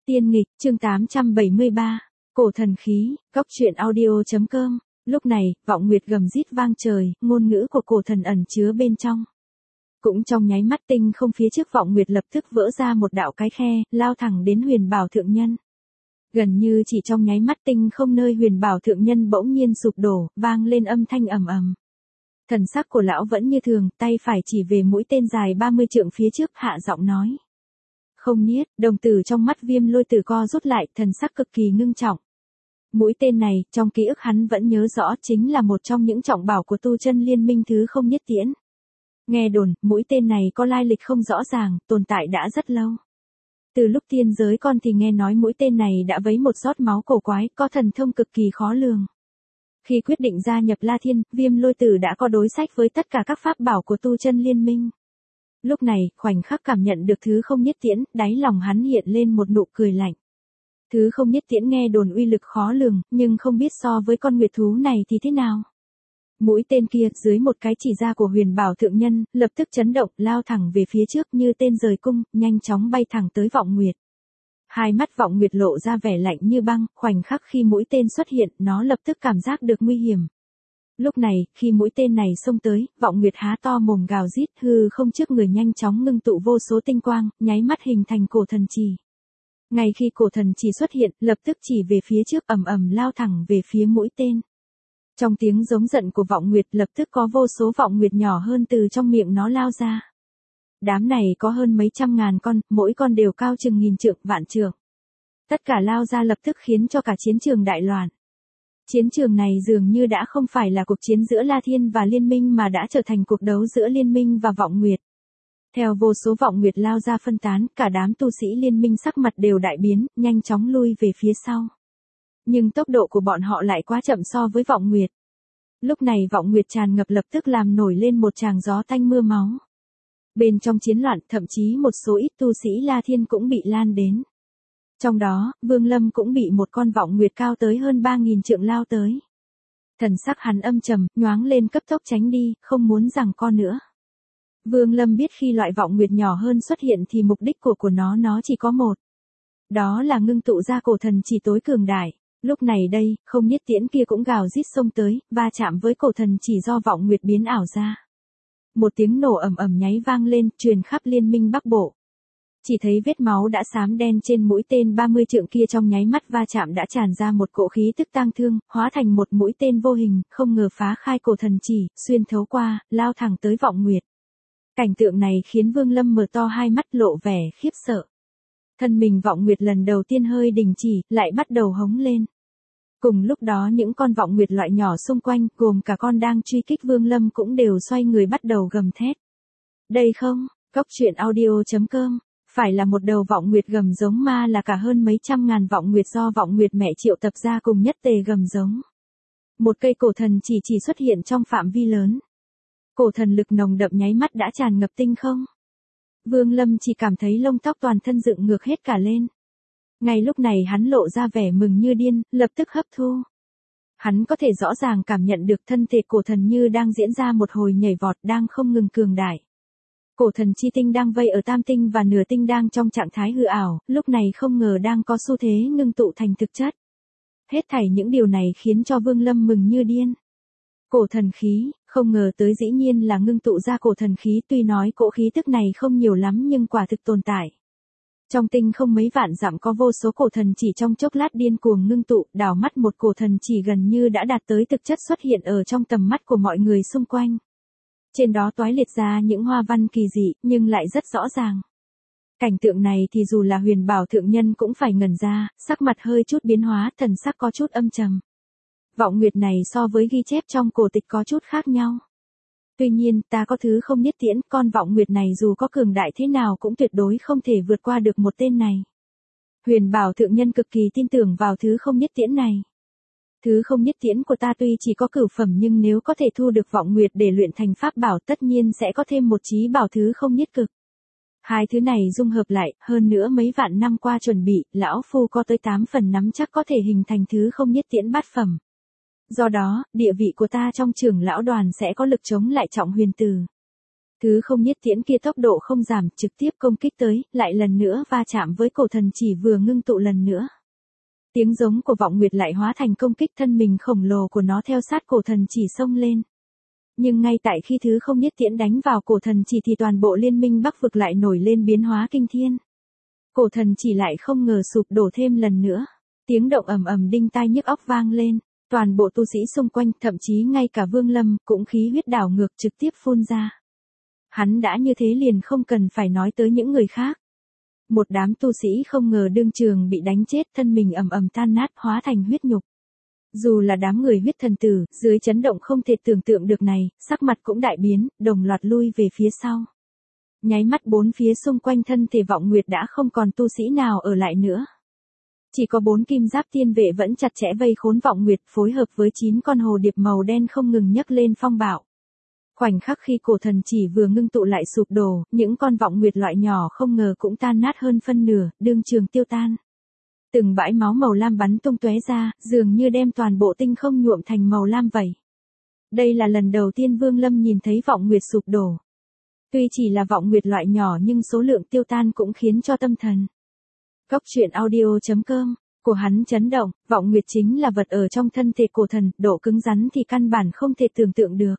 Tiên nghịch, chương 873, cổ thần khí, góc truyện audio.com. Lúc này, vọng nguyệt gầm rít vang trời, ngôn ngữ của cổ thần ẩn chứa bên trong. Cũng trong nháy mắt tinh không phía trước vọng nguyệt lập tức vỡ ra một đạo cái khe, lao thẳng đến huyền bảo thượng nhân. Gần như chỉ trong nháy mắt tinh không nơi huyền bảo thượng nhân bỗng nhiên sụp đổ, vang lên âm thanh ầm ầm. Thần sắc của lão vẫn như thường, tay phải chỉ về mũi tên dài 30 trượng phía trước, hạ giọng nói. Không niết, đồng tử trong mắt Viêm Lôi Tử co rút lại, thần sắc cực kỳ ngưng trọng. Mũi tên này, trong ký ức hắn vẫn nhớ rõ, chính là một trong những trọng bảo của tu chân liên minh thứ không nhất tiễn. Nghe đồn, mũi tên này có lai lịch không rõ ràng, tồn tại đã rất lâu. Từ lúc tiên giới con thì nghe nói mũi tên này đã vấy một giọt máu cổ quái, có thần thông cực kỳ khó lường. Khi quyết định gia nhập La Thiên, Viêm Lôi Tử đã có đối sách với tất cả các pháp bảo của tu chân liên minh. Lúc này, khoảnh khắc cảm nhận được thứ không nhất tiễn, đáy lòng hắn hiện lên một nụ cười lạnh. Thứ không nhất tiễn nghe đồn uy lực khó lường, nhưng không biết so với con nguyệt thú này thì thế nào. Mũi tên kia, dưới một cái chỉ ra của huyền bảo thượng nhân, lập tức chấn động, lao thẳng về phía trước như tên rời cung, nhanh chóng bay thẳng tới vọng nguyệt. Hai mắt vọng nguyệt lộ ra vẻ lạnh như băng, khoảnh khắc khi mũi tên xuất hiện, nó lập tức cảm giác được nguy hiểm. Lúc này, khi mũi tên này xông tới, vọng nguyệt há to mồm gào rít, hư không trước người nhanh chóng ngưng tụ vô số tinh quang, nháy mắt hình thành cổ thần trì. Ngay khi cổ thần trì xuất hiện, lập tức chỉ về phía trước, ầm ầm lao thẳng về phía mũi tên. Trong tiếng giống giận của vọng nguyệt, lập tức có vô số vọng nguyệt nhỏ hơn từ trong miệng nó lao ra. Đám này có hơn mấy trăm ngàn con, mỗi con đều cao chừng nghìn trượng, vạn trượng. Tất cả lao ra lập tức khiến cho cả chiến trường đại loạn. Chiến trường này dường như đã không phải là cuộc chiến giữa La Thiên và Liên minh mà đã trở thành cuộc đấu giữa Liên minh và Vọng Nguyệt. Theo vô số Vọng Nguyệt lao ra phân tán, cả đám tu sĩ Liên minh sắc mặt đều đại biến, nhanh chóng lui về phía sau. Nhưng tốc độ của bọn họ lại quá chậm so với Vọng Nguyệt. Lúc này Vọng Nguyệt tràn ngập lập tức làm nổi lên một tràng gió tanh mưa máu. Bên trong chiến loạn, thậm chí một số ít tu sĩ La Thiên cũng bị lan đến. Trong đó, Vương Lâm cũng bị một con vọng nguyệt cao tới hơn 3.000 trượng lao tới. Thần sắc hắn âm trầm, nhoáng lên cấp tốc tránh đi, không muốn giằng co nữa. Vương Lâm biết khi loại vọng nguyệt nhỏ hơn xuất hiện thì mục đích của nó chỉ có một. Đó là ngưng tụ ra cổ thần chỉ tối cường đại. Lúc này đây, không nhất tiễn kia cũng gào rít xông tới, va chạm với cổ thần chỉ do vọng nguyệt biến ảo ra. Một tiếng nổ ầm ầm nháy vang lên, truyền khắp Liên minh Bắc Bộ. Chỉ thấy vết máu đã xám đen trên mũi tên 30 trượng kia, trong nháy mắt va chạm đã tràn ra một cỗ khí tức tang thương, hóa thành một mũi tên vô hình, không ngờ phá khai cổ thần chỉ, xuyên thấu qua, lao thẳng tới vọng nguyệt. Cảnh tượng này khiến Vương Lâm mở to hai mắt, lộ vẻ khiếp sợ. Thân mình vọng nguyệt lần đầu tiên hơi đình chỉ, lại bắt đầu hống lên. Cùng lúc đó những con vọng nguyệt loại nhỏ xung quanh, gồm cả con đang truy kích Vương Lâm cũng đều xoay người bắt đầu gầm thét. Đây không, góc truyện audio.com. Phải là một đầu vọng nguyệt gầm giống ma là cả hơn mấy trăm ngàn vọng nguyệt do vọng nguyệt mẹ triệu tập ra cùng nhất tề gầm giống. Một cây cổ thần chỉ xuất hiện trong phạm vi lớn. Cổ thần lực nồng đậm nháy mắt đã tràn ngập tinh không. Vương Lâm chỉ cảm thấy lông tóc toàn thân dựng ngược hết cả lên. Ngay lúc này hắn lộ ra vẻ mừng như điên, lập tức hấp thu. Hắn có thể rõ ràng cảm nhận được thân thể cổ thần như đang diễn ra một hồi nhảy vọt, đang không ngừng cường đại. Cổ thần chi tinh đang vây ở tam tinh và nửa tinh đang trong trạng thái hư ảo, lúc này không ngờ đang có xu thế ngưng tụ thành thực chất. Hết thảy những điều này khiến cho Vương Lâm mừng như điên. Cổ thần khí, không ngờ tới dĩ nhiên là ngưng tụ ra cổ thần khí, tuy nói cỗ khí tức này không nhiều lắm nhưng quả thực tồn tại. Trong tinh không mấy vạn dặm có vô số cổ thần chỉ trong chốc lát điên cuồng ngưng tụ, đảo mắt một cổ thần chỉ gần như đã đạt tới thực chất xuất hiện ở trong tầm mắt của mọi người xung quanh. Trên đó toái liệt ra những hoa văn kỳ dị, nhưng lại rất rõ ràng. Cảnh tượng này thì dù là huyền bảo thượng nhân cũng phải ngẩn ra, sắc mặt hơi chút biến hóa, thần sắc có chút âm trầm. Vọng nguyệt này so với ghi chép trong cổ tịch có chút khác nhau. Tuy nhiên, ta có thứ không nhất tiễn, con vọng nguyệt này dù có cường đại thế nào cũng tuyệt đối không thể vượt qua được một tên này. Huyền bảo thượng nhân cực kỳ tin tưởng vào thứ không nhất tiễn này. Thứ không nhất tiễn của ta tuy chỉ có cửu phẩm nhưng nếu có thể thu được vọng nguyệt để luyện thành pháp bảo tất nhiên sẽ có thêm một chí bảo thứ không nhất cực. Hai thứ này dung hợp lại, hơn nữa mấy vạn năm qua chuẩn bị, lão phu có tới 8 phần nắm chắc có thể hình thành thứ không nhất tiễn bát phẩm. Do đó, địa vị của ta trong trưởng lão đoàn sẽ có lực chống lại Trọng Huyền Tử. Thứ không nhất tiễn kia tốc độ không giảm, trực tiếp công kích tới, lại lần nữa va chạm với cổ thần chỉ vừa ngưng tụ lần nữa. Tiếng giống của vọng nguyệt lại hóa thành công kích, thân mình khổng lồ của nó theo sát cổ thần chỉ xông lên. Nhưng ngay tại khi thứ không nhất tiễn đánh vào cổ thần chỉ thì toàn bộ liên minh Bắc vực lại nổi lên biến hóa kinh thiên. Cổ thần chỉ lại không ngờ sụp đổ thêm lần nữa. Tiếng động ầm ầm đinh tai nhức óc vang lên. Toàn bộ tu sĩ xung quanh, thậm chí ngay cả Vương Lâm, cũng khí huyết đảo ngược trực tiếp phun ra. Hắn đã như thế liền không cần phải nói tới những người khác. Một đám tu sĩ không ngờ đương trường bị đánh chết, thân mình ầm ầm tan nát hóa thành huyết nhục. Dù là đám người huyết thần tử, dưới chấn động không thể tưởng tượng được này, sắc mặt cũng đại biến, đồng loạt lui về phía sau. Nháy mắt bốn phía xung quanh thân thể vọng nguyệt đã không còn tu sĩ nào ở lại nữa. Chỉ có 4 kim giáp tiên vệ vẫn chặt chẽ vây khốn vọng nguyệt, phối hợp với 9 con hồ điệp màu đen không ngừng nhấc lên phong bạo. Khoảnh khắc khi cổ thần chỉ vừa ngưng tụ lại sụp đổ, những con vọng nguyệt loại nhỏ không ngờ cũng tan nát hơn phân nửa, đương trường tiêu tan. Từng bãi máu màu lam bắn tung tóe ra, dường như đem toàn bộ tinh không nhuộm thành màu lam vậy. Đây là lần đầu tiên Vương Lâm nhìn thấy vọng nguyệt sụp đổ. Tuy chỉ là vọng nguyệt loại nhỏ nhưng số lượng tiêu tan cũng khiến cho tâm thần. Cốc truyện audio.com của hắn chấn động, vọng nguyệt chính là vật ở trong thân thể cổ thần, độ cứng rắn thì căn bản không thể tưởng tượng được.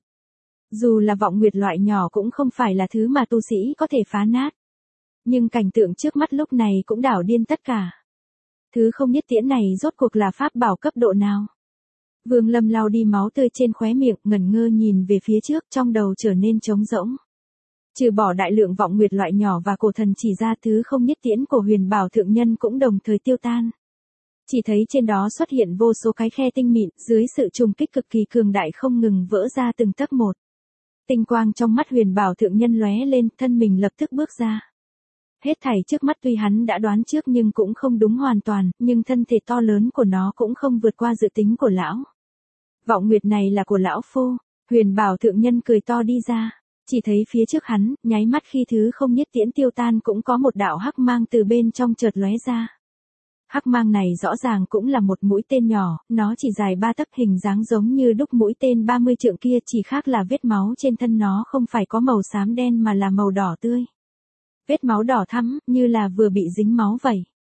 Dù là vọng nguyệt loại nhỏ cũng không phải là thứ mà tu sĩ có thể phá nát. Nhưng cảnh tượng trước mắt lúc này cũng đảo điên tất cả. Thứ không nhất tiễn này rốt cuộc là pháp bảo cấp độ nào? Vương Lâm lau đi máu tươi trên khóe miệng, ngẩn ngơ nhìn về phía trước, trong đầu trở nên trống rỗng. Trừ bỏ đại lượng vọng nguyệt loại nhỏ và cổ thần chỉ ra, thứ không nhất tiễn của Huyền Bảo thượng nhân cũng đồng thời tiêu tan. Chỉ thấy trên đó xuất hiện vô số cái khe tinh mịn, dưới sự trùng kích cực kỳ cường đại không ngừng vỡ ra từng tấc một. Tinh quang trong mắt Huyền Bảo thượng nhân lóe lên, thân mình lập tức bước ra. Hết thảy trước mắt tuy hắn đã đoán trước nhưng cũng không đúng hoàn toàn, nhưng thân thể to lớn của nó cũng không vượt qua dự tính của lão. Vọng nguyệt này là của lão phu. Huyền Bảo thượng nhân cười to đi ra. Chỉ thấy phía trước hắn, nháy mắt khi thứ không nhất tiễn tiêu tan cũng có một đạo hắc mang từ bên trong chợt lóe ra. Hắc mang này rõ ràng cũng là một mũi tên nhỏ, nó chỉ dài 3 tấc, hình dáng giống như đúc mũi tên 30 trượng kia, chỉ khác là vết máu trên thân nó không phải có màu xám đen mà là màu đỏ tươi. Vết máu đỏ thắm, như là vừa bị dính máu vậy.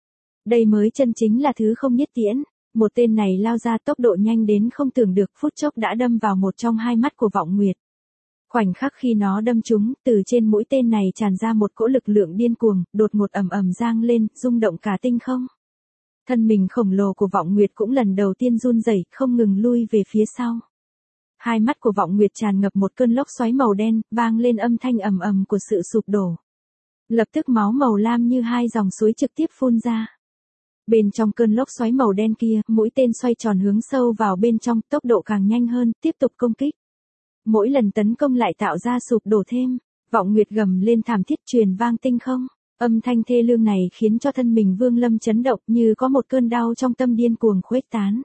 Đây mới chân chính là thứ không nhất tiễn. Một tên này lao ra tốc độ nhanh đến không tưởng được, phút chốc đã đâm vào một trong hai mắt của vọng nguyệt. Khoảnh khắc khi nó đâm trúng, từ trên mũi tên này tràn ra một cỗ lực lượng điên cuồng, đột ngột ầm ầm giang lên, rung động cả tinh không. Thân mình khổng lồ của vọng nguyệt cũng lần đầu tiên run rẩy, không ngừng lui về phía sau. Hai mắt của vọng nguyệt tràn ngập một cơn lốc xoáy màu đen, vang lên âm thanh ầm ầm của sự sụp đổ. Lập tức máu màu lam như hai dòng suối trực tiếp phun ra. Bên trong cơn lốc xoáy màu đen kia, mũi tên xoay tròn hướng sâu vào bên trong, tốc độ càng nhanh hơn, tiếp tục công kích. Mỗi lần tấn công lại tạo ra sụp đổ thêm, vọng nguyệt gầm lên thảm thiết truyền vang tinh không. Âm thanh thê lương này khiến cho thân mình Vương Lâm chấn động, như có một cơn đau trong tâm điên cuồng khuếch tán.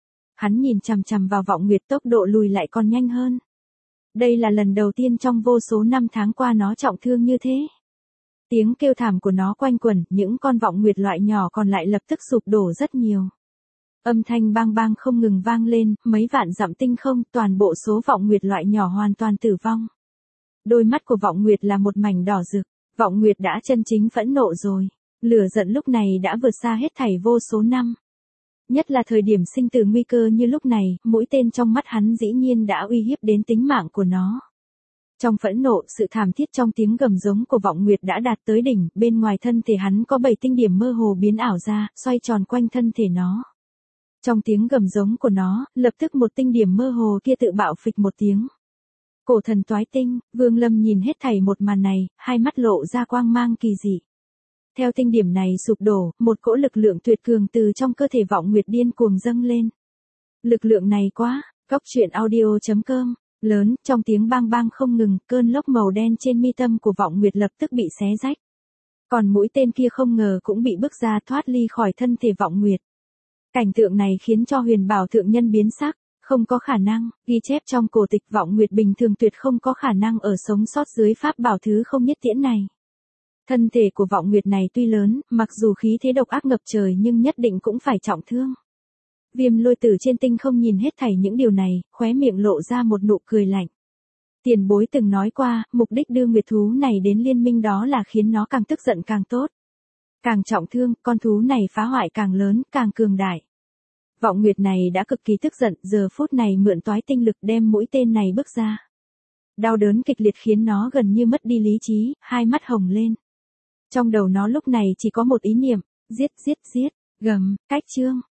Hắn nhìn chằm chằm vào vọng nguyệt, tốc độ lùi lại còn nhanh hơn. Đây là lần đầu tiên trong vô số năm tháng qua nó trọng thương như thế. Tiếng kêu thảm của nó quanh quẩn, những con vọng nguyệt loại nhỏ còn lại lập tức sụp đổ rất nhiều. Âm thanh bang bang không ngừng vang lên, mấy vạn dặm tinh không, toàn bộ số vọng nguyệt loại nhỏ hoàn toàn tử vong. Đôi mắt của vọng nguyệt là một mảnh đỏ rực, vọng nguyệt đã chân chính phẫn nộ rồi. Lửa giận lúc này đã vượt xa hết thảy vô số năm. Nhất là thời điểm sinh tử nguy cơ như lúc này, mũi tên trong mắt hắn dĩ nhiên đã uy hiếp đến tính mạng của nó. Trong phẫn nộ, sự thảm thiết trong tiếng gầm giống của vọng nguyệt đã đạt tới đỉnh, bên ngoài thân thể hắn có 7 tinh điểm mơ hồ biến ảo ra, xoay tròn quanh thân thể nó. Trong tiếng gầm giống của nó, lập tức một tinh điểm mơ hồ kia tự bạo phịch một tiếng. Cổ thần toái tinh, Vương Lâm nhìn hết thảy một màn này, hai mắt lộ ra quang mang kỳ dị. Theo tinh điểm này sụp đổ, một cỗ lực lượng tuyệt cường từ trong cơ thể vọng nguyệt điên cuồng dâng lên. Lực lượng này quá, Cốc truyện audio.com, lớn, trong tiếng bang bang không ngừng, cơn lốc màu đen trên mi tâm của vọng nguyệt lập tức bị xé rách. Còn mũi tên kia không ngờ cũng bị bức ra thoát ly khỏi thân thể vọng nguyệt. Cảnh tượng này khiến cho Huyền Bảo thượng nhân biến sắc, không có khả năng, ghi chép trong cổ tịch vọng nguyệt bình thường tuyệt không có khả năng ở sống sót dưới pháp bảo thứ không nhất tiễn này. Thân thể của vọng nguyệt này tuy lớn, mặc dù khí thế độc ác ngập trời nhưng nhất định cũng phải trọng thương. Viêm Lôi Tử trên tinh không nhìn hết thảy những điều này, khóe miệng lộ ra một nụ cười lạnh. Tiền bối từng nói qua, mục đích đưa nguyệt thú này đến liên minh đó là khiến nó càng tức giận càng tốt. Càng trọng thương, con thú này phá hoại càng lớn, càng cường đại. Vọng Nguyệt này đã cực kỳ tức giận, giờ phút này mượn toái tinh lực đem mũi tên này bước ra. Đau đớn kịch liệt khiến nó gần như mất đi lý trí, hai mắt hồng lên. Trong đầu nó lúc này chỉ có một ý niệm, giết, gầm, cách chương.